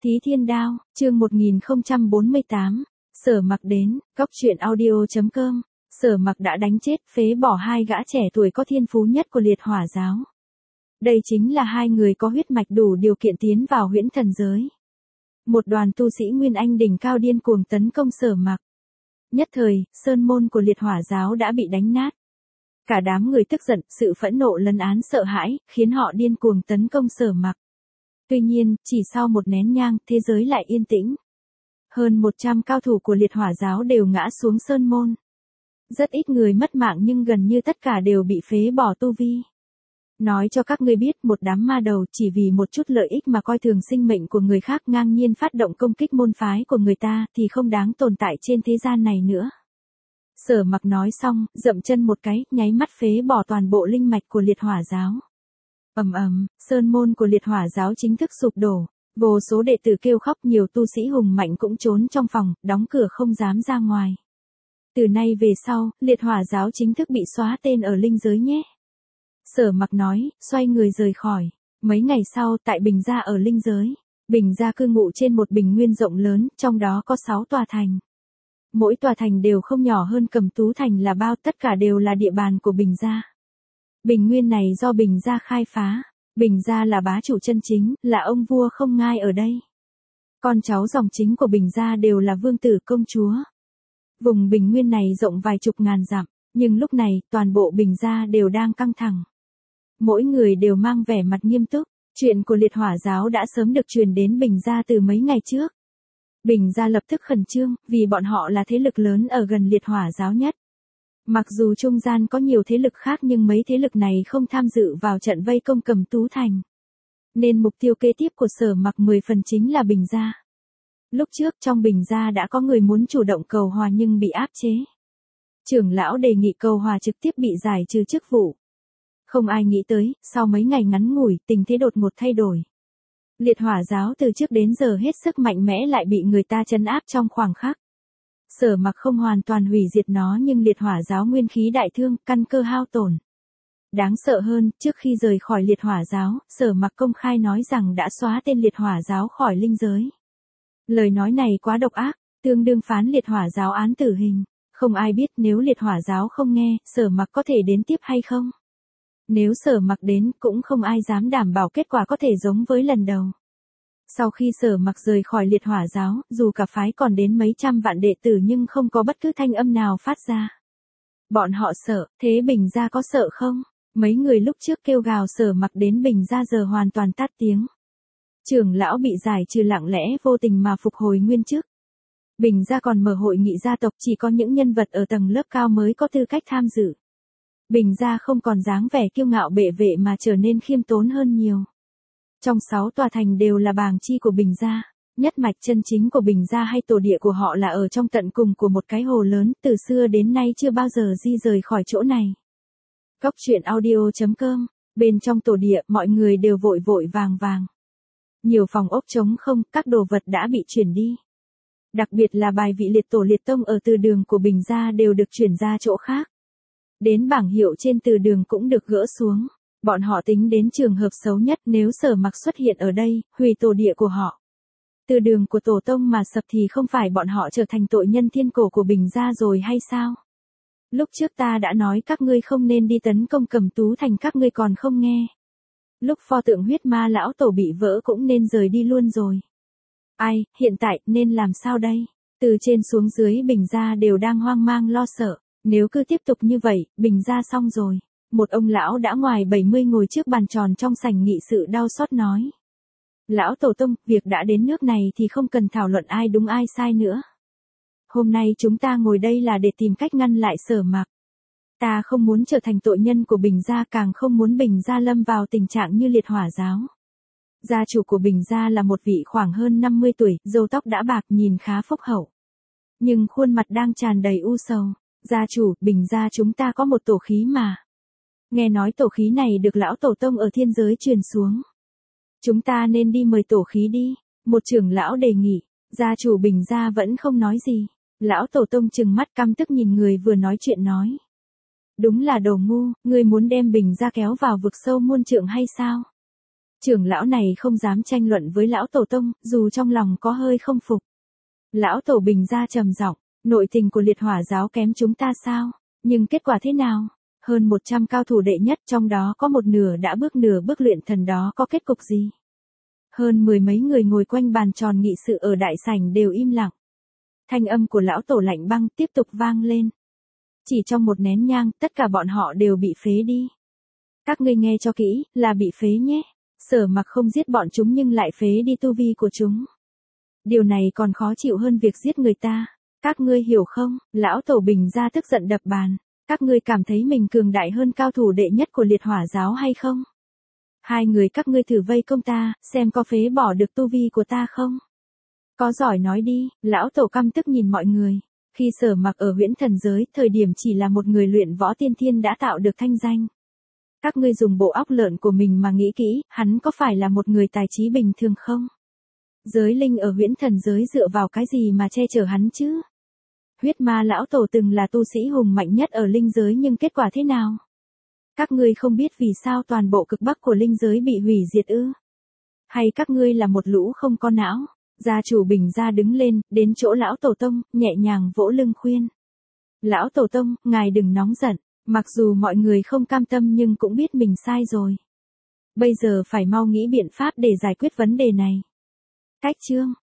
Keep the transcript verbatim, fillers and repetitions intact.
Thí Thiên Đao, chương một nghìn không trăm bốn mươi tám, Sở Mặc đến, góc truyện audio chấm com, Sở Mặc đã đánh chết, phế bỏ hai gã trẻ tuổi có thiên phú nhất của liệt hỏa giáo. Đây chính là hai người có huyết mạch đủ điều kiện tiến vào huyễn thần giới. Một đoàn tu sĩ Nguyên Anh đỉnh cao điên cuồng tấn công Sở Mặc. Nhất thời, sơn môn của liệt hỏa giáo đã bị đánh nát. Cả đám người tức giận, sự phẫn nộ lấn án sợ hãi, khiến họ điên cuồng tấn công Sở Mặc. Tuy nhiên, chỉ sau một nén nhang, thế giới lại yên tĩnh. Hơn một trăm cao thủ của liệt hỏa giáo đều ngã xuống sơn môn. Rất ít người mất mạng nhưng gần như tất cả đều bị phế bỏ tu vi. Nói cho các ngươi biết, một đám ma đầu chỉ vì một chút lợi ích mà coi thường sinh mệnh của người khác ngang nhiên phát động công kích môn phái của người ta thì không đáng tồn tại trên thế gian này nữa. Sở Mặc nói xong, dậm chân một cái, nháy mắt phế bỏ toàn bộ linh mạch của liệt hỏa giáo. Ầm ầm, sơn môn của liệt hỏa giáo chính thức sụp đổ, vô số đệ tử kêu khóc, nhiều tu sĩ hùng mạnh cũng trốn trong phòng, đóng cửa không dám ra ngoài. Từ nay về sau, liệt hỏa giáo chính thức bị xóa tên ở linh giới nhé. Sở Mặc nói, xoay người rời khỏi. Mấy ngày sau, tại Bình Gia ở linh giới, Bình Gia cư ngụ trên một bình nguyên rộng lớn, trong đó có sáu tòa thành. Mỗi tòa thành đều không nhỏ hơn Cầm Tú Thành là bao, tất cả đều là địa bàn của Bình Gia. Bình nguyên này do Bình Gia khai phá. Bình Gia là bá chủ chân chính, là ông vua không ngai ở đây. Con cháu dòng chính của Bình Gia đều là vương tử công chúa. Vùng bình nguyên này rộng vài chục ngàn dặm, nhưng lúc này toàn bộ Bình Gia đều đang căng thẳng. Mỗi người đều mang vẻ mặt nghiêm túc. Chuyện của liệt hỏa giáo đã sớm được truyền đến Bình Gia từ mấy ngày trước. Bình Gia lập tức khẩn trương, vì bọn họ là thế lực lớn ở gần liệt hỏa giáo nhất. Mặc dù trung gian có nhiều thế lực khác nhưng mấy thế lực này không tham dự vào trận vây công Cầm Tú Thành. Nên mục tiêu kế tiếp của Sở Mặc mười phần chính là Bình Gia. Lúc trước trong Bình Gia đã có người muốn chủ động cầu hòa nhưng bị áp chế. Trưởng lão đề nghị cầu hòa trực tiếp bị giải trừ chức vụ. Không ai nghĩ tới, sau mấy ngày ngắn ngủi, tình thế đột ngột thay đổi. Liệt hỏa giáo từ trước đến giờ hết sức mạnh mẽ lại bị người ta trấn áp trong khoảng khắc. Sở Mặc không hoàn toàn hủy diệt nó nhưng liệt hỏa giáo nguyên khí đại thương, căn cơ hao tổn. Đáng sợ hơn, trước khi rời khỏi liệt hỏa giáo, Sở Mặc công khai nói rằng đã xóa tên liệt hỏa giáo khỏi linh giới. Lời nói này quá độc ác, tương đương phán liệt hỏa giáo án tử hình. Không ai biết nếu liệt hỏa giáo không nghe, Sở Mặc có thể đến tiếp hay không. Nếu Sở Mặc đến, cũng không ai dám đảm bảo kết quả có thể giống với lần đầu. Sau khi Sở Mặc rời khỏi liệt hỏa giáo, dù cả phái còn đến mấy trăm vạn đệ tử nhưng không có bất cứ thanh âm nào phát ra. Bọn họ sợ, thế Bình Gia có sợ không? Mấy người lúc trước kêu gào Sở Mặc đến Bình Gia giờ hoàn toàn tắt tiếng. Trưởng lão bị giải trừ lặng lẽ vô tình mà phục hồi nguyên chức. Bình Gia còn mở hội nghị gia tộc, chỉ có những nhân vật ở tầng lớp cao mới có tư cách tham dự. Bình Gia không còn dáng vẻ kiêu ngạo bệ vệ mà trở nên khiêm tốn hơn nhiều. Trong sáu tòa thành đều là bàng chi của Bình Gia, nhất mạch chân chính của Bình Gia hay tổ địa của họ là ở trong tận cùng của một cái hồ lớn, từ xưa đến nay chưa bao giờ di rời khỏi chỗ này. Góc truyện audio chấm com, bên trong tổ địa mọi người đều vội vội vàng vàng. Nhiều phòng ốc trống không, các đồ vật đã bị chuyển đi. Đặc biệt là bài vị liệt tổ liệt tông ở từ đường của Bình Gia đều được chuyển ra chỗ khác. Đến bảng hiệu trên từ đường cũng được gỡ xuống. Bọn họ tính đến trường hợp xấu nhất nếu Sở Mặc xuất hiện ở đây, hủy tổ địa của họ. Từ đường của tổ tông mà sập thì không phải bọn họ trở thành tội nhân thiên cổ của Bình Gia rồi hay sao? Lúc trước ta đã nói các ngươi không nên đi tấn công Cầm Tú Thành, các ngươi còn không nghe. Lúc pho tượng huyết ma lão tổ bị vỡ cũng nên rời đi luôn rồi. Ai, hiện tại nên làm sao đây? Từ trên xuống dưới Bình Gia đều đang hoang mang lo sợ. Nếu cứ tiếp tục như vậy, Bình Gia xong rồi. Một ông lão đã ngoài bảy mươi ngồi trước bàn tròn trong sảnh nghị sự đau xót nói. Lão tổ tông, việc đã đến nước này thì không cần thảo luận ai đúng ai sai nữa. Hôm nay chúng ta ngồi đây là để tìm cách ngăn lại Sở Mặc. Ta không muốn trở thành tội nhân của Bình Gia, càng không muốn Bình Gia lâm vào tình trạng như liệt hỏa giáo. Gia chủ của Bình Gia là một vị khoảng hơn năm mươi tuổi, râu tóc đã bạc, nhìn khá phúc hậu. Nhưng khuôn mặt đang tràn đầy u sầu. Gia chủ, Bình Gia chúng ta có một tổ khí mà. Nghe nói tổ khí này được lão tổ tông ở thiên giới truyền xuống. Chúng ta nên đi mời tổ khí đi. Một trưởng lão đề nghị. Gia chủ Bình Gia vẫn không nói gì. Lão tổ tông trừng mắt căm tức nhìn người vừa nói chuyện nói. Đúng là đồ ngu, ngươi muốn đem Bình Gia kéo vào vực sâu muôn trượng hay sao? Trưởng lão này không dám tranh luận với lão tổ tông, dù trong lòng có hơi không phục. Lão tổ bình ra trầm giọng, nội tình của liệt hỏa giáo kém chúng ta sao? Nhưng kết quả thế nào? Hơn một trăm cao thủ đệ nhất trong đó có một nửa đã bước nửa bước luyện thần đó có kết cục gì? Hơn mười mấy người ngồi quanh bàn tròn nghị sự ở đại sảnh đều im lặng. Thanh âm của lão tổ lạnh băng tiếp tục vang lên. Chỉ trong một nén nhang, tất cả bọn họ đều bị phế đi. Các ngươi nghe cho kỹ, là bị phế nhé. Sở Mặc không giết bọn chúng nhưng lại phế đi tu vi của chúng. Điều này còn khó chịu hơn việc giết người ta. Các ngươi hiểu không? Lão tổ bình ra tức giận đập bàn. Các ngươi cảm thấy mình cường đại hơn cao thủ đệ nhất của liệt hỏa giáo hay không? Hai người các ngươi thử vây công ta, xem có phế bỏ được tu vi của ta không? Có giỏi nói đi, lão tổ căm tức nhìn mọi người. Khi Sở Mặc ở huyễn thần giới, thời điểm chỉ là một người luyện võ tiên thiên đã tạo được thanh danh. Các ngươi dùng bộ óc lợn của mình mà nghĩ kỹ, hắn có phải là một người tài trí bình thường không? Giới linh ở huyễn thần giới dựa vào cái gì mà che chở hắn chứ? Huyết ma lão tổ từng là tu sĩ hùng mạnh nhất ở linh giới nhưng kết quả thế nào? Các ngươi không biết vì sao toàn bộ cực bắc của linh giới bị hủy diệt ư? Hay các ngươi là một lũ không có não? Gia chủ bình ra đứng lên, đến chỗ lão tổ tông, nhẹ nhàng vỗ lưng khuyên. Lão tổ tông, ngài đừng nóng giận, mặc dù mọi người không cam tâm nhưng cũng biết mình sai rồi. Bây giờ phải mau nghĩ biện pháp để giải quyết vấn đề này. Cách chương